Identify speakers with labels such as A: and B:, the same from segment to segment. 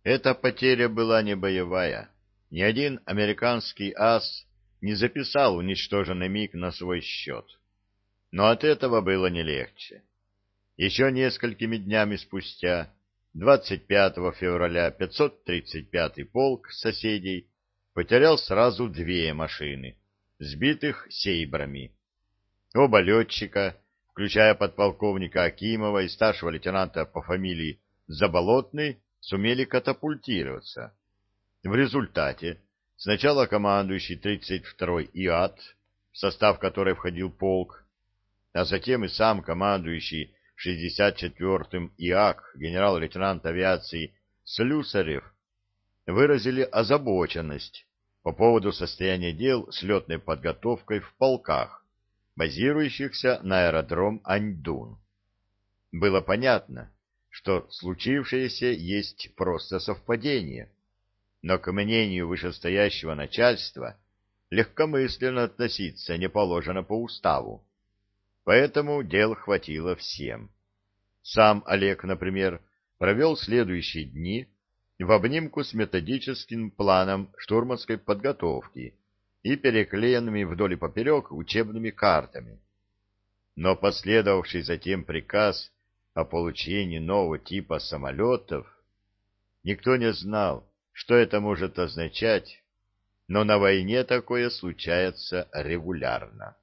A: Эта потеря была не боевая. Ни один американский ас не записал уничтоженный МиГ на свой счет. Но от этого было не легче. Еще несколькими днями спустя, 25 февраля, 535-й полк соседей потерял сразу две машины, сбитых сейбрами. Оба летчика, включая подполковника Акимова и старшего лейтенанта по фамилии Заболотный, сумели катапультироваться. В результате сначала командующий 32-й ИАТ, в состав которой входил полк, а затем и сам командующий 64-м ИАК генерал-лейтенант авиации Слюсарев выразили озабоченность по поводу состояния дел с летной подготовкой в полках, базирующихся на аэродром Аньдун. Было понятно, что случившееся есть просто совпадение, но к мнению вышестоящего начальства легкомысленно относиться не положено по уставу. Поэтому дел хватило всем. Сам Олег, например, провел следующие дни в обнимку с методическим планом штурманской подготовки и переклеенными вдоль и поперек учебными картами. Но последовавший затем приказ о получении нового типа самолетов, никто не знал, что это может означать, но на войне такое случается регулярно.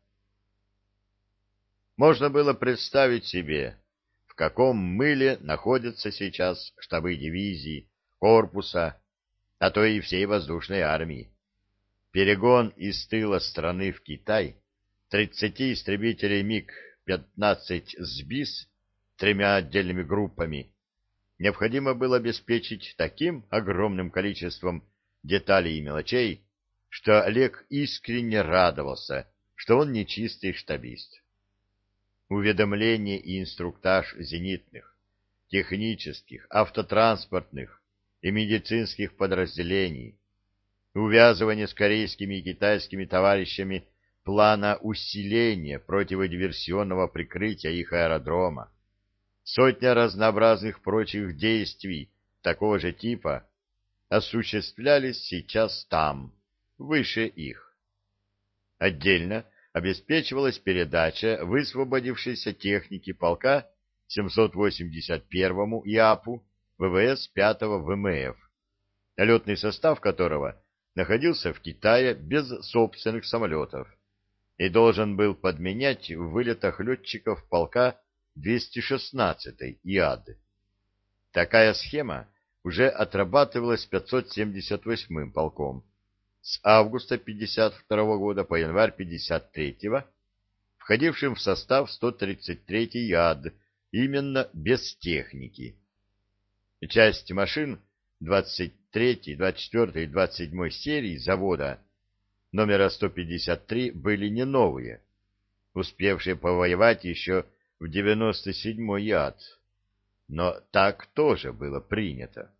A: Можно было представить себе, в каком мыле находятся сейчас штабы дивизии, корпуса, а то и всей воздушной армии. Перегон из тыла страны в Китай 30 истребителей МиГ-15 СБИС тремя отдельными группами необходимо было обеспечить таким огромным количеством деталей и мелочей, что Олег искренне радовался, что он не чистый штабист. Уведомление и инструктаж зенитных, технических, автотранспортных и медицинских подразделений, увязывание с корейскими и китайскими товарищами плана усиления противодиверсионного прикрытия их аэродрома, сотня разнообразных прочих действий такого же типа осуществлялись сейчас там, выше их. Отдельно обеспечивалась передача высвободившейся техники полка 781-му ИАПу ВВС 5-го ВМФ, летный состав которого находился в Китае без собственных самолетов и должен был подменять в вылетах летчиков полка 216-й ИАД. Такая схема уже отрабатывалась 578-м полком с августа 1952 года по январь 1953, входившим в состав 133-й ЯД, именно без техники. Часть машин 23-й, 24-й и 27-й серий завода номера 153 были не новые, успевшие повоевать еще в 97-й ЯД, но так тоже было принято.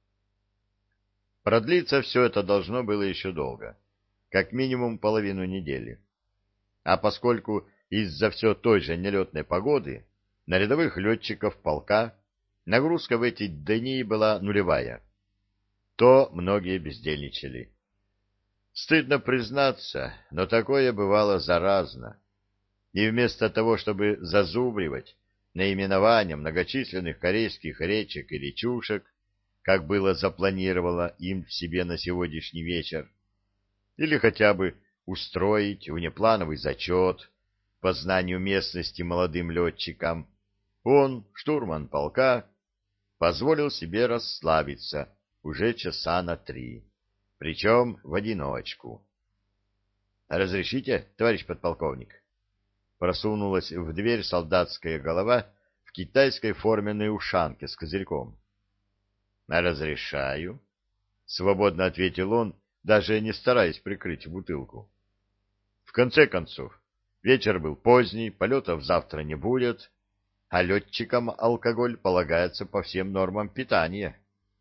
A: Продлиться все это должно было еще долго, как минимум половину недели. А поскольку из-за все той же нелетной погоды на рядовых летчиков полка нагрузка в эти дни была нулевая, то многие бездельничали. Стыдно признаться, но такое бывало заразно. И вместо того, чтобы зазубривать наименования многочисленных корейских речек и речушек, как было запланировано им себе на сегодняшний вечер, или хотя бы устроить внеплановый зачет по знанию местности молодым летчикам, он, штурман полка, позволил себе расслабиться уже часа на 3, причем в одиночку. — Разрешите, товарищ подполковник? Просунулась в дверь солдатская голова в китайской форменной ушанке с козырьком. «Разрешаю», — свободно ответил он, даже не стараясь прикрыть бутылку. В конце концов, вечер был поздний, полетов завтра не будет, а летчикам алкоголь полагается по всем нормам питания.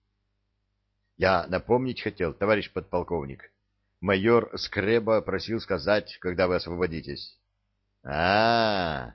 A: Я напомнить хотел, товарищ подполковник. Майор Скреба просил сказать, когда вы освободитесь.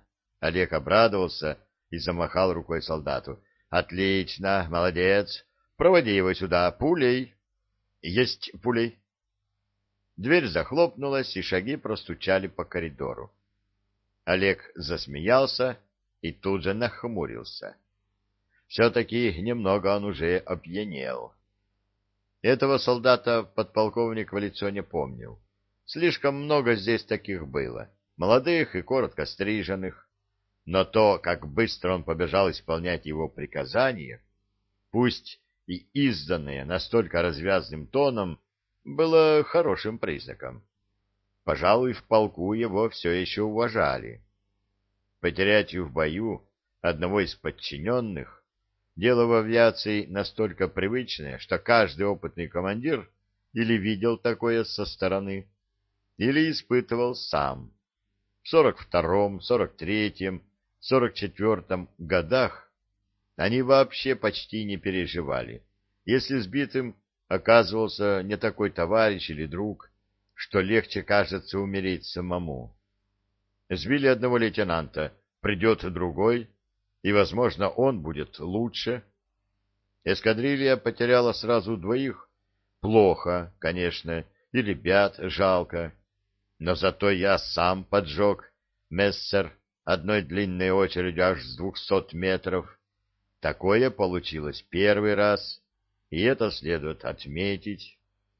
A: Олег обрадовался и замахал рукой солдату. Отлично, молодец. Проводи его сюда пулей. Есть пулей. Дверь захлопнулась, и шаги простучали по коридору. Олег засмеялся и тут же нахмурился. Все-таки немного он уже опьянел. Этого солдата подполковник в лицо не помнил. Слишком много здесь таких было, молодых и коротко стриженных. Но то, как быстро он побежал исполнять его приказания, пусть и изданные настолько развязным тоном, было хорошим признаком. Пожалуй, в полку его все еще уважали. Потерять в бою одного из подчиненных — дело в авиации настолько привычное, что каждый опытный командир или видел такое со стороны, или испытывал сам. В 42-м, 43-м, 44-м годах они вообще почти не переживали, если сбитым оказывался не такой товарищ или друг, что легче, кажется, умереть самому. Сбили одного лейтенанта, придет другой, и, возможно, он будет лучше. Эскадрилья потеряла сразу двоих. Плохо, конечно, и ребят жалко. Но зато я сам поджег Мессер одной длинной очередью аж с 200 метров. Такое получилось первый раз, и это следует отметить.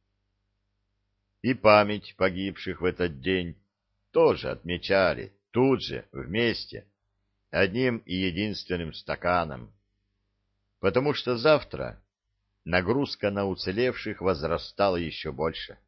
A: И память погибших в этот день тоже отмечали, тут же, вместе, одним и единственным стаканом. Потому что завтра нагрузка на уцелевших возрастала еще больше.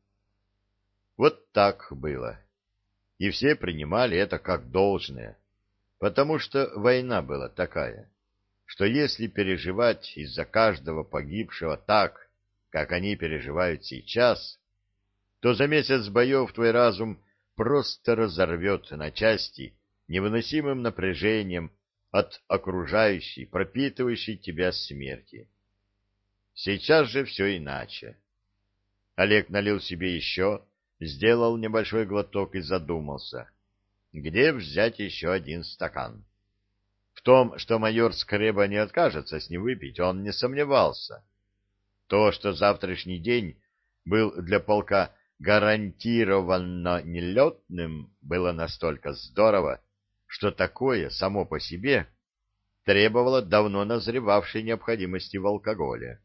A: Вот так было. И все принимали это как должное, потому что война была такая, что если переживать из-за каждого погибшего так, как они переживают сейчас, то за месяц боев твой разум просто разорвет на части невыносимым напряжением от окружающей, пропитывающей тебя смерти. Сейчас же все иначе. Олег налил себе еще, сделал небольшой глоток и задумался, где взять еще один стакан. В том, что майор Скреба не откажется с ним выпить, он не сомневался. То, что завтрашний день был для полка гарантированно нелетным, было настолько здорово, что такое само по себе требовало давно назревавшей необходимости в алкоголе.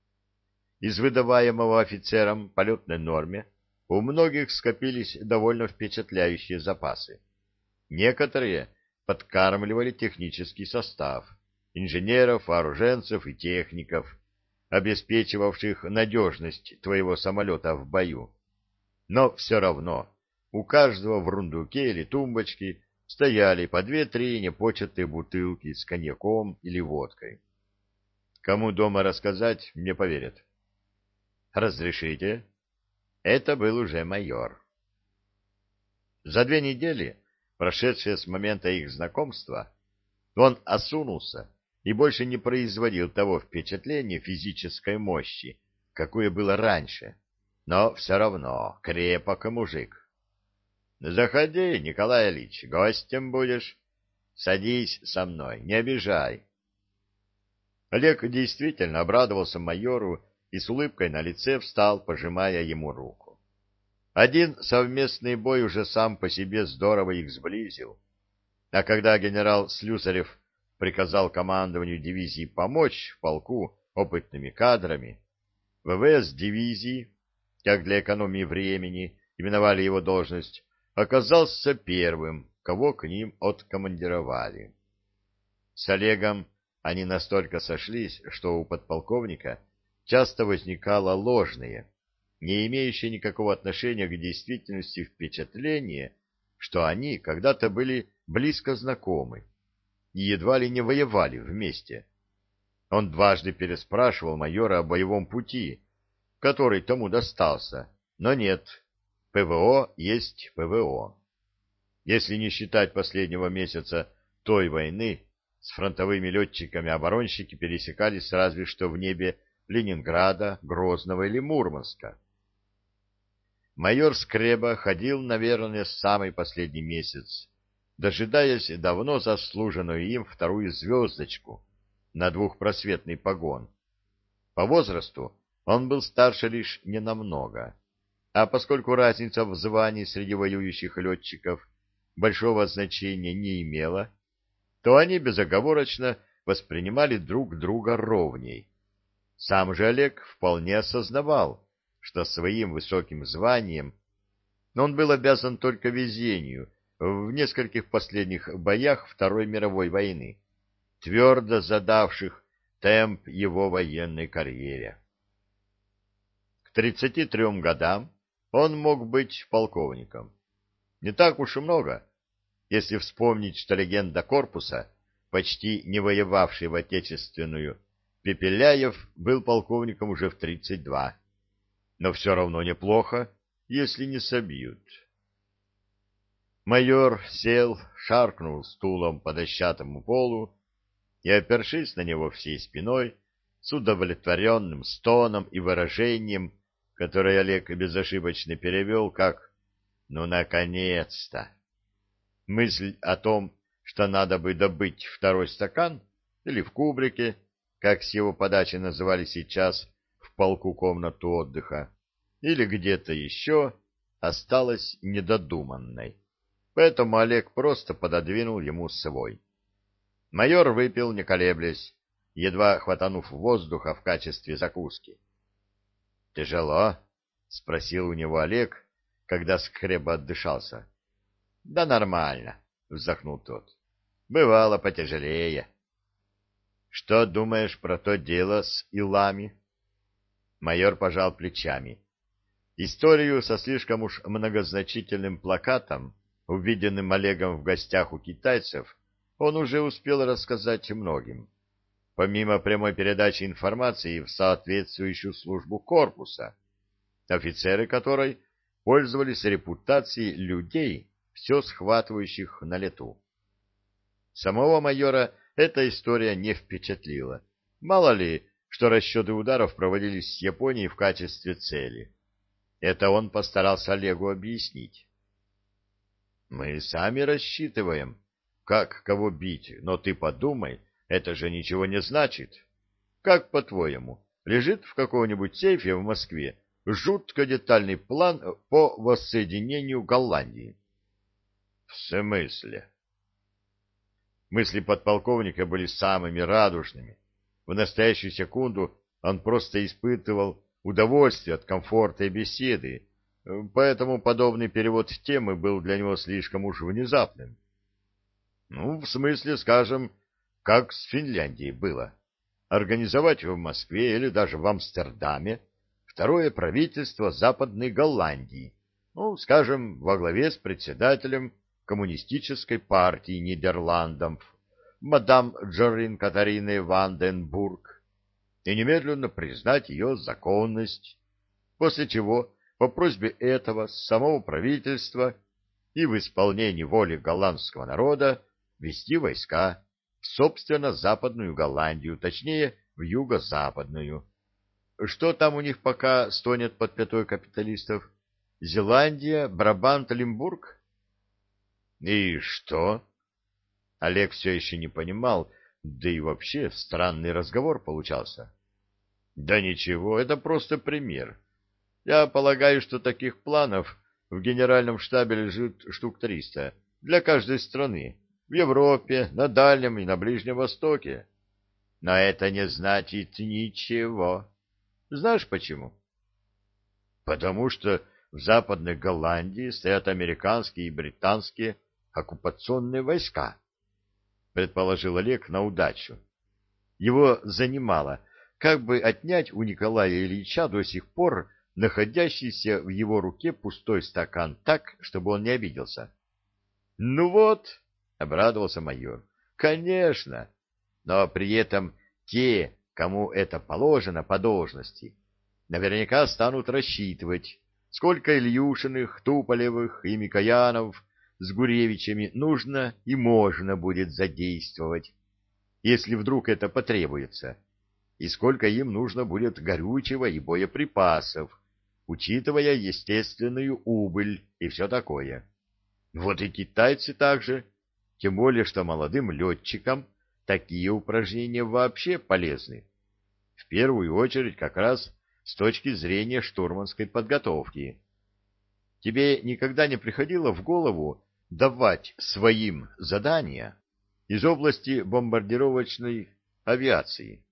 A: Из выдаваемого офицерам полетной норме у многих скопились довольно впечатляющие запасы. Некоторые подкармливали технический состав, инженеров, вооруженцев и техников, обеспечивавших надежность твоего самолета в бою. Но все равно у каждого в рундуке или тумбочке стояли по 2-3 непочатые бутылки с коньяком или водкой. Кому дома рассказать, не поверят. «Разрешите?» Это был уже майор. За 2 недели, прошедшие с момента их знакомства, он осунулся и больше не производил того впечатления физической мощи, какое было раньше, но все равно крепок и мужик. — Заходи, Николай Ильич, гостем будешь. Садись со мной, не обижай. Олег действительно обрадовался майору и с улыбкой на лице встал, пожимая ему руку. Один совместный бой уже сам по себе здорово их сблизил. А когда генерал Слюсарев приказал командованию дивизии помочь полку опытными кадрами, ВВС дивизии, как для экономии времени именовали его должность, оказался первым, кого к ним откомандировали. С Олегом они настолько сошлись, что у подполковника часто возникало ложное, не имеющее никакого отношения к действительности впечатление, что они когда-то были близко знакомы и едва ли не воевали вместе. Он дважды переспрашивал майора о боевом пути, который тому достался, но нет, ПВО есть ПВО. Если не считать последнего месяца той войны, с фронтовыми летчиками-оборонщики пересекались разве что в небе Ленинграда, Грозного или Мурманска. Майор Скреба ходил, наверное, самый последний месяц, дожидаясь давно заслуженную им 2-ю звездочку на 2-просветный погон. По возрасту он был старше лишь ненамного, а поскольку разница в звании среди воюющих летчиков большого значения не имела, то они безоговорочно воспринимали друг друга ровней. Сам же Олег вполне осознавал, что своим высоким званием он был обязан только везению в нескольких последних боях Второй мировой войны, твердо задавших темп его военной карьере. К 33 годам он мог быть полковником. Не так уж и много, если вспомнить, что легенда корпуса, почти не воевавший в Отечественную, Пепеляев был полковником уже в 32. Но все равно неплохо, если не собьют. Майор сел, шаркнул стулом по дощатому полу и, опершись на него всей спиной, с удовлетворенным стоном и выражением, которое Олег безошибочно перевел как «ну, наконец-то!». Мысль о том, что надо бы добыть второй стакан, или в кубрике, как с его подачи называли сейчас в полку комнату отдыха, или где-то еще, осталась недодуманной. Поэтому Олег просто пододвинул ему свой. Майор выпил, не колеблясь, едва хватанув воздуха в качестве закуски. — Тяжело? — спросил у него Олег, когда скребо отдышался. — Да нормально, — вздохнул тот. — Бывало потяжелее. — Что думаешь про то дело с Илами? Майор пожал плечами. Историю со слишком уж многозначительным плакатом, увиденным Олегом в гостях у китайцев, он уже успел рассказать многим, помимо прямой передачи информации в соответствующую службу корпуса, офицеры которой пользовались репутацией людей, все схватывающих на лету. Самого майора эта история не впечатлила. Мало ли, что расчеты ударов проводились с Японией в качестве цели. Это он постарался Олегу объяснить. Мы сами рассчитываем, как кого бить, но ты подумай, это же ничего не значит. Как, по-твоему, лежит в каком-нибудь сейфе в Москве жутко детальный план по воссоединению Голландии? В смысле? Мысли подполковника были самыми радужными. В настоящую секунду он просто испытывал удовольствие от комфорта и беседы, поэтому подобный перевод темы был для него слишком уж внезапным. Ну, в смысле, скажем, как с Финляндией было. Организовать в Москве или даже в Амстердаме второе правительство Западной Голландии, ну, скажем, во главе с председателем Коммунистической партии Нидерландов, мадам Джорин Катариной Ванденбург, и немедленно признать ее законность, после чего по просьбе этого самого правительства и в исполнении воли голландского народа вести войска в, собственно, Западную Голландию, точнее, в юго-западную. Что там у них пока стонет под пятой капиталистов? Зеландия, Брабант, Лимбург? И что? Олег все еще не понимал, да и вообще странный разговор получался. Да ничего, это просто пример. Я полагаю, что таких планов в генеральном штабе лежит штук 300 для каждой страны, в Европе, на Дальнем и на Ближнем Востоке. Но это не значит ничего. Знаешь почему? Потому что в Западной Голландии стоят американские и британские оккупационные войска, предположил Олег на удачу. Его занимало, как бы отнять у Николая Ильича до сих пор находящийся в его руке пустой стакан так, чтобы он не обиделся. — Ну вот, — обрадовался майор, — конечно, но при этом те, кому это положено по должности, наверняка станут рассчитывать, сколько Ильюшиных, Туполевых и Микоянов с Гуревичами нужно и можно будет задействовать, если вдруг это потребуется, и сколько им нужно будет горючего и боеприпасов, учитывая естественную убыль и все такое. Вот и китайцы также, тем более что молодым летчикам такие упражнения вообще полезны. В первую очередь как раз с точки зрения штурманской подготовки. Тебе никогда не приходило в голову давать своим задания из области бомбардировочной авиации?